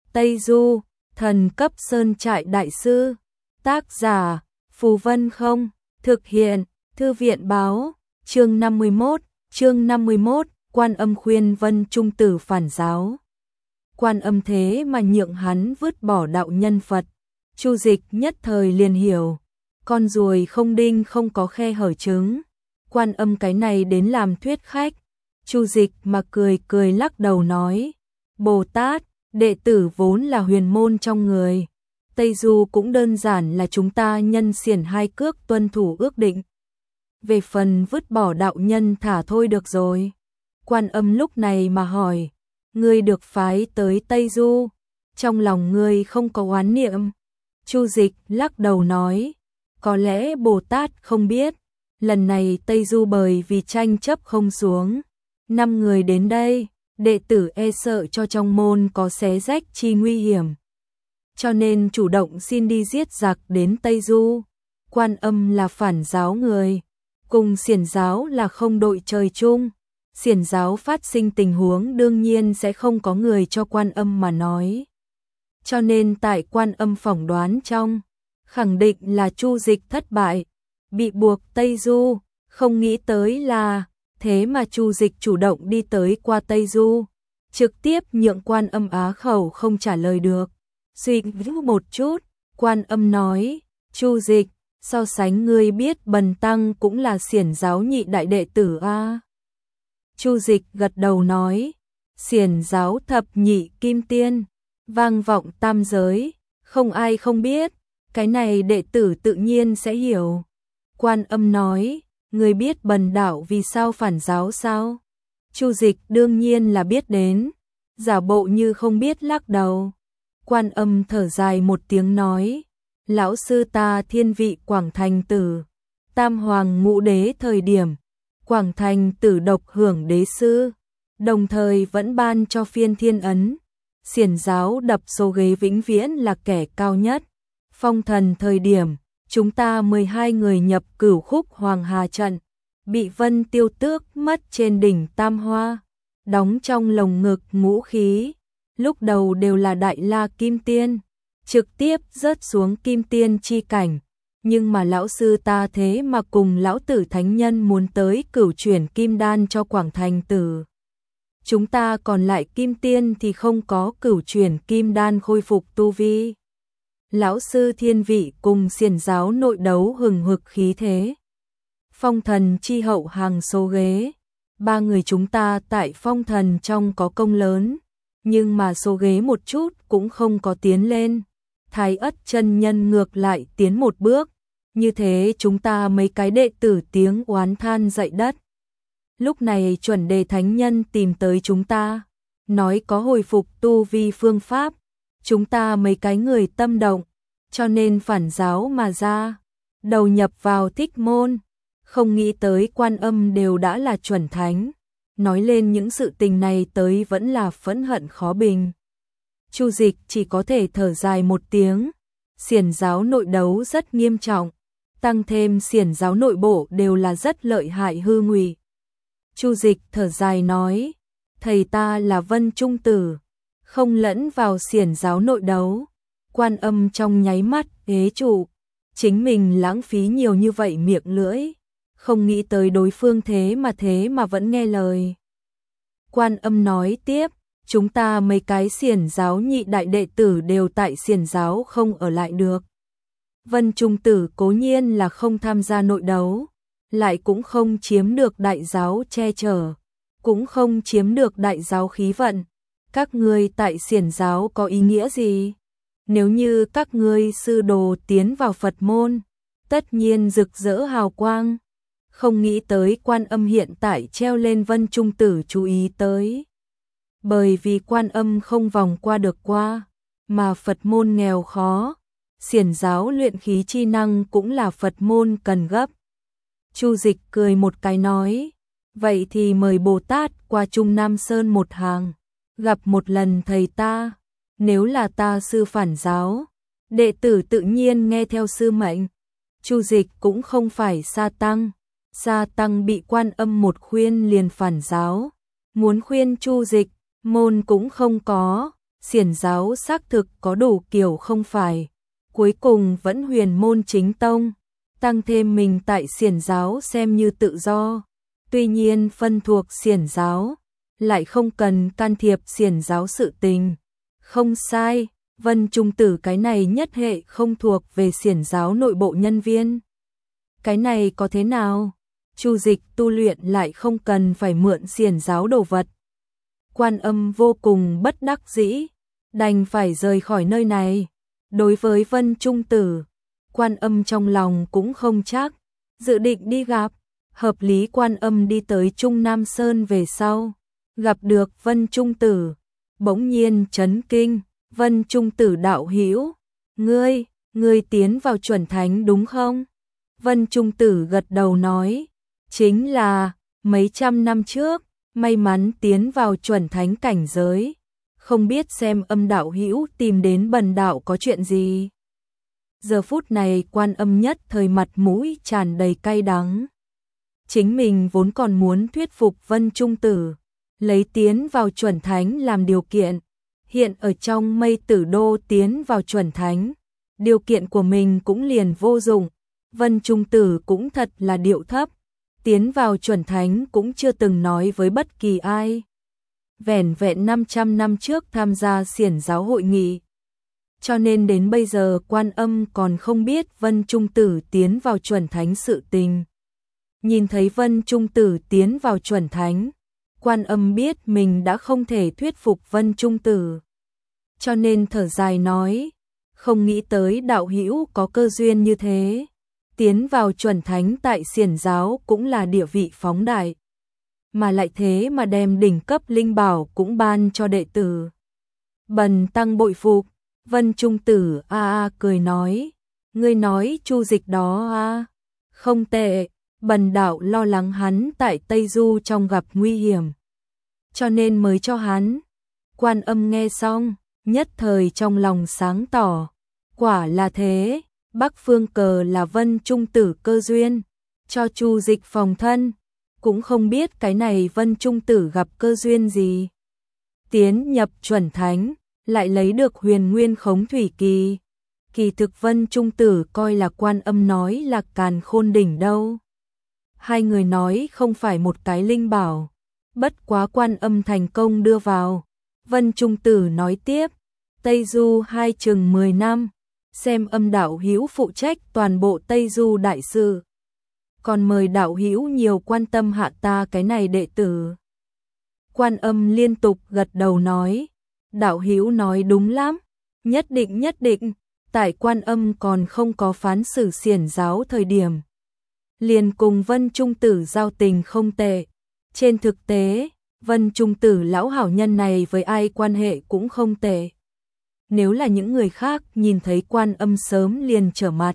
Tây Du, thần cấp sơn trại đại sư. Tác giả, Phù Vân Không. Thực hiện, Thư viện báo. Chương 51, Quan Âm khuyên Vân Trung Tử phản giáo. Quan Âm thế mà nhượng hắn vứt bỏ đạo nhân Phật. Chu Dịch nhất thời liền hiểu, con ruồi không đinh không có khe hở trứng. Quan Âm cái này đến làm thuyết khách. Chu Dịch mà cười lắc đầu nói, Bồ Tát, đệ tử vốn là huyền môn trong người. Tây Du cũng đơn giản là chúng ta nhân xiển hai cước tuân thủ ước định. Về phần vứt bỏ đạo nhân thả thôi được rồi. Quan Âm lúc này mà hỏi, ngươi được phái tới Tây Du, trong lòng ngươi không có oán niệm? Chu Dịch lắc đầu nói, có lẽ Bồ Tát không biết, lần này Tây Du bởi vì tranh chấp không xuống, 5 người đến đây, đệ tử e sợ cho trong môn có xé rách chi nguy hiểm, cho nên chủ động xin đi giết giặc đến Tây Du. Quan Âm là phản giáo người, cùng xiển giáo là không đội trời chung. Xiển giáo phát sinh tình huống đương nhiên sẽ không có người cho Quan Âm mà nói. Cho nên tại Quan Âm phỏng đoán trong, khẳng định là Chu Dịch thất bại, bị buộc Tây Du, không nghĩ tới là, thế mà Chu Dịch chủ động đi tới qua Tây Du, trực tiếp nhượng Quan Âm á khẩu không trả lời được. Suy nghĩ một chút, Quan Âm nói, Chu Dịch, so sánh ngươi biết Bần Tăng cũng là xiển giáo nhị đại đệ tử a. Chu Dịch gật đầu nói, xiển giáo thập nhị kim tiên, vang vọng tam giới, không ai không biết, cái này đệ tử tự nhiên sẽ hiểu. Quan Âm nói, ngươi biết Bần đạo vì sao phản giáo sao? Chu Dịch đương nhiên là biết đến, giả bộ như không biết lắc đầu. Quan Âm thở dài một tiếng nói, lão sư ta thiên vị Quảng Thành Tử, Tam Hoàng Ngũ Đế thời điểm, Quảng Thành Tử độc hưởng đế sư, đồng thời vẫn ban cho phiên thiên ấn. Xiển giáo đập số ghế vĩnh viễn là kẻ cao nhất. Phong thần thời điểm, chúng ta 12 người nhập Cửu Khúc Hoàng Hà trận, bị Vân Tiêu tước mất trên đỉnh Tam Hoa, đóng trong lồng ngực ngũ khí, lúc đầu đều là Đại La Kim Tiên, trực tiếp rớt xuống Kim Tiên chi cảnh. Nhưng mà lão sư ta thế mà cùng lão tử thánh nhân muốn tới cửu chuyển kim đan cho Quảng Thành Tử. Chúng ta còn lại kim tiên thì không có cửu chuyển kim đan khôi phục tu vi. Lão sư thiên vị cùng xiển giáo nội đấu hừng hực khí thế. Phong thần chi hậu hàng số ghế, 3 người chúng ta tại phong thần trong có công lớn, nhưng mà số ghế một chút cũng không có tiến lên. Thái Ất chân nhân ngược lại tiến một bước, như thế chúng ta mấy cái đệ tử tiếng oán than dậy đất. Lúc này chuẩn đề thánh nhân tìm tới chúng ta, nói có hồi phục tu vi phương pháp, chúng ta mấy cái người tâm động, cho nên phản giáo mà ra, đầu nhập vào Thích môn, không nghĩ tới Quan Âm đều đã là chuẩn thánh, nói lên những sự tình này tới vẫn là phẫn hận khó bình. Chu Dịch chỉ có thể thở dài một tiếng, xiển giáo nội đấu rất nghiêm trọng, tăng thêm xiển giáo nội bộ đều là rất lợi hại hư ngụy. Chu Dịch thở dài nói, thầy ta là Vân Trung Tử, không lẫn vào xiển giáo nội đấu. Quan Âm trong nháy mắt ế trụ, chính mình lãng phí nhiều như vậy miệng lưỡi, không nghĩ tới đối phương thế mà vẫn nghe lời. Quan Âm nói tiếp, chúng ta mấy cái xiển giáo nhị đại đệ tử đều tại xiển giáo không ở lại được. Vân Trung Tử cố nhiên là không tham gia nội đấu, lại cũng không chiếm được đại giáo che chở, cũng không chiếm được đại giáo khí vận. Các ngươi tại xiển giáo có ý nghĩa gì? Nếu như các ngươi sư đồ tiến vào Phật môn, tất nhiên rực rỡ hào quang. Không nghĩ tới Quan Âm hiện tại treo lên Vân Trung Tử chú ý tới. Bởi vì Quan Âm không vòng qua được qua, mà Phật môn nghèo khó, xiển giáo luyện khí chi năng cũng là Phật môn cần gấp. Chu Dịch cười một cái nói, vậy thì mời Bồ Tát qua Trung Nam Sơn một hàng, gặp một lần thầy ta, nếu là ta sư phản giáo, đệ tử tự nhiên nghe theo sư mệnh. Chu Dịch cũng không phải Sa Tăng bị Quan Âm một khuyên liền phản giáo, muốn khuyên Chu Dịch, môn cũng không có, xiển giáo xác thực có đủ kiểu không phải. Cuối cùng vẫn huyền môn chính tông, tăng thêm mình tại xiển giáo xem như tự do. Tuy nhiên phân thuộc xiển giáo, lại không cần can thiệp xiển giáo sự tình. Không sai, Vân Trung Tử cái này nhất hệ không thuộc về xiển giáo nội bộ nhân viên. Cái này có thế nào? Chu Dịch tu luyện lại không cần phải mượn xiển giáo đồ vật. Quan Âm vô cùng bất đắc dĩ, đành phải rời khỏi nơi này. Đối với Vân Trung Tử, Quan Âm trong lòng cũng không chắc, dự định đi gặp. Hợp lý Quan Âm đi tới Trung Nam Sơn về sau, gặp được Vân Trung Tử, bỗng nhiên chấn kinh. Vân Trung Tử đạo hữu, ngươi tiến vào chuẩn thánh đúng không? Vân Trung Tử gật đầu nói, chính là mấy trăm năm trước, may mắn tiến vào chuẩn thánh cảnh giới, không biết xem Âm đạo hữu tìm đến bần đạo có chuyện gì. Giờ phút này Quan Âm nhất thời mặt mũi tràn đầy cay đắng. Chính mình vốn còn muốn thuyết phục Vân Trung Tử, lấy tiến vào chuẩn thánh làm điều kiện. Hiện ở trong Mây Tử Đô tiến vào chuẩn thánh, điều kiện của mình cũng liền vô dụng. Vân Trung Tử cũng thật là điệu thấp, tiến vào chuẩn thánh cũng chưa từng nói với bất kỳ ai. Vẻn vẹn 500 năm trước tham gia xiển giáo hội nghị. Cho nên đến bây giờ Quan Âm còn không biết Vân Trung Tử tiến vào chuẩn thánh sự tình. Nhìn thấy Vân Trung Tử tiến vào chuẩn thánh, Quan Âm biết mình đã không thể thuyết phục Vân Trung Tử. Cho nên thở dài nói, không nghĩ tới đạo hữu có cơ duyên như thế. Tiến vào chuẩn thánh tại xiển giáo cũng là địa vị phóng đại. Mà lại thế mà đem đỉnh cấp linh bảo cũng ban cho đệ tử. Bần tăng bội phục. Vân Trung Tử cười nói, ngươi nói Chu Dịch đó không tệ, bần đạo lo lắng hắn tại Tây Du trong gặp nguy hiểm, cho nên mới cho hắn. Quan Âm nghe xong, nhất thời trong lòng sáng tỏ, quả là thế, Bắc Phương Cờ là Vân Trung Tử cơ duyên, cho Chu Dịch phòng thân, cũng không biết cái này Vân Trung Tử gặp cơ duyên gì. Tiến nhập chuẩn thánh, lại lấy được huyền nguyên khống thủy kỳ. Kỳ thực Vân Trung Tử coi là Quan Âm nói là càn khôn đỉnh đâu. Hai người nói không phải một cái linh bảo, bất quá Quan Âm thành công đưa vào. Vân Trung Tử nói tiếp, Tây Du hai chừng 10 năm, xem Âm đạo hữu phụ trách toàn bộ Tây Du đại sự. Còn mời đạo hữu nhiều quan tâm hạ ta cái này đệ tử. Quan Âm liên tục gật đầu nói, đạo hữu nói đúng lắm, nhất định, tại Quan Âm còn không có phán xử xiển giáo thời điểm. Liền cùng Vân Trung Tử giao tình không tệ. Trên thực tế, Vân Trung Tử lão hảo nhân này với ai quan hệ cũng không tệ. Nếu là những người khác nhìn thấy Quan Âm sớm liền trở mặt.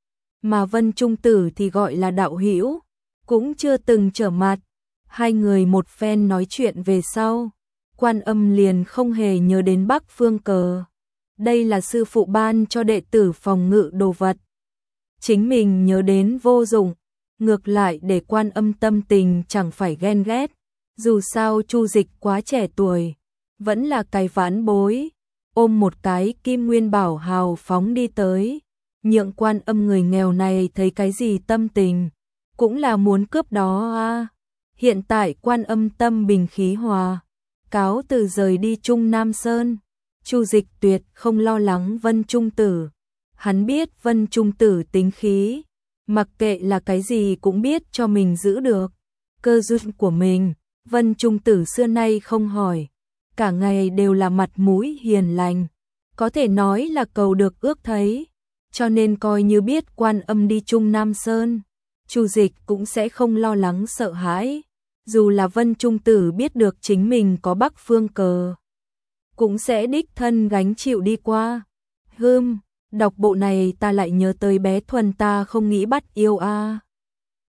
Mà Vân Trung Tử thì gọi là đạo hữu, cũng chưa từng trở mặt. Hai người một phen nói chuyện về sau, Quan Âm liền không hề nhớ đến Bắc Phương Cờ. Đây là sư phụ ban cho đệ tử phòng ngự đồ vật. Chính mình nhớ đến vô dụng, ngược lại để Quan Âm tâm tình chẳng phải ghen ghét. Dù sao Chu Dịch quá trẻ tuổi, vẫn là cái vãn bối, ôm một cái kim nguyên bảo hào phóng đi tới. Nhượng Quan Âm người nghèo này thấy cái gì tâm tình, cũng là muốn cướp đó Hiện tại Quan Âm tâm bình khí hòa, cáo từ rời đi Trung Nam Sơn. Chu Dịch tuyệt không lo lắng Vân Trung Tử. Hắn biết Vân Trung Tử tính khí, mặc kệ là cái gì cũng biết cho mình giữ được. Cơ duyên của mình, Vân Trung Tử xưa nay không hỏi, cả ngày đều là mặt mũi hiền lành, có thể nói là cầu được ước thấy. Cho nên coi như biết Quan Âm đi Trung Nam Sơn, Chu Dịch cũng sẽ không lo lắng sợ hãi. Dù là Vân Trung Tử biết được chính mình có Bắc Phương Cờ, cũng sẽ đích thân gánh chịu đi qua. Đọc bộ này ta lại nhớ tới bé Thuần ta không nghĩ bắt yêu